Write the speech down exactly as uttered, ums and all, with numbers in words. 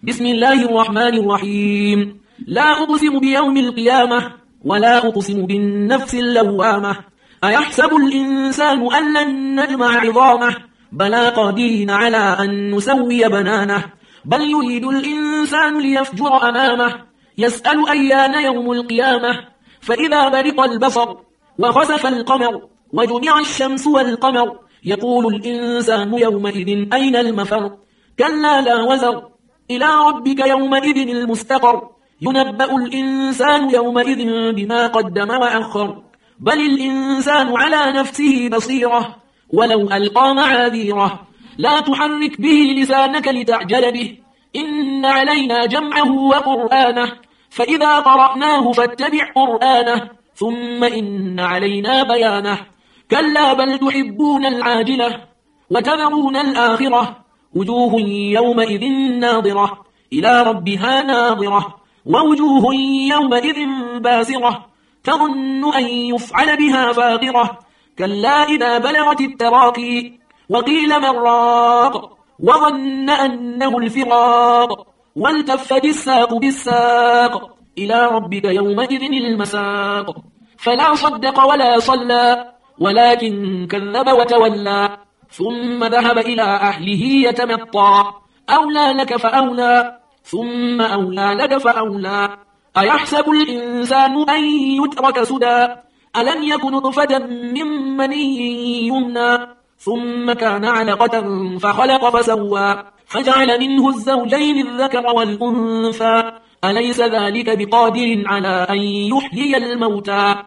بسم الله الرحمن الرحيم. لا أقسم بيوم القيامة ولا أقسم بالنفس اللوامة. أيحسب الإنسان أن لن نجمع عظامه بلى قادرين على أن نسوي بنانه بل يريد الإنسان ليفجر أمامه يسأل أيان يوم القيامة فإذا برق البصر وخسف القمر وجمع الشمس والقمر يقول الإنسان يومئذ أين المفر كلا لا وزر إلى ربك يومئذ المستقر ينبأ الإنسان يومئذ بما قدم وأخر بل الإنسان على نفسه بصيرة ولو ألقى معاذيره لا تحرك به لسانك لتعجل به إن علينا جمعه وقرآنه فإذا قرأناه فاتبع قرآنه ثم إن علينا بيانه كلا بل تحبون العاجلة وتذرون الآخرة وجوه يومئذ ناظرة إلى ربها ناظرة ووجوه يومئذ باسرة تظن أن يفعل بها فاقرة كلا إذا بلغت التراقي وقيل من راق وظن أنه الفراق والتفت الساق بالساق إلى ربك يومئذ المساق فلا صدق ولا صلى ولكن كذب وتولى ثم ذهب إلى أهله يتمطى أولى لك فأولى ثم أولى لك فأولى أيحسب الإنسان أن يترك سدى ألم يكن نطفة من مني يمنى ثم كان علقة فخلق فسوى فجعل منه الزوجين الذكر والأنثى أليس ذلك بقادر على أن يحيي الموتى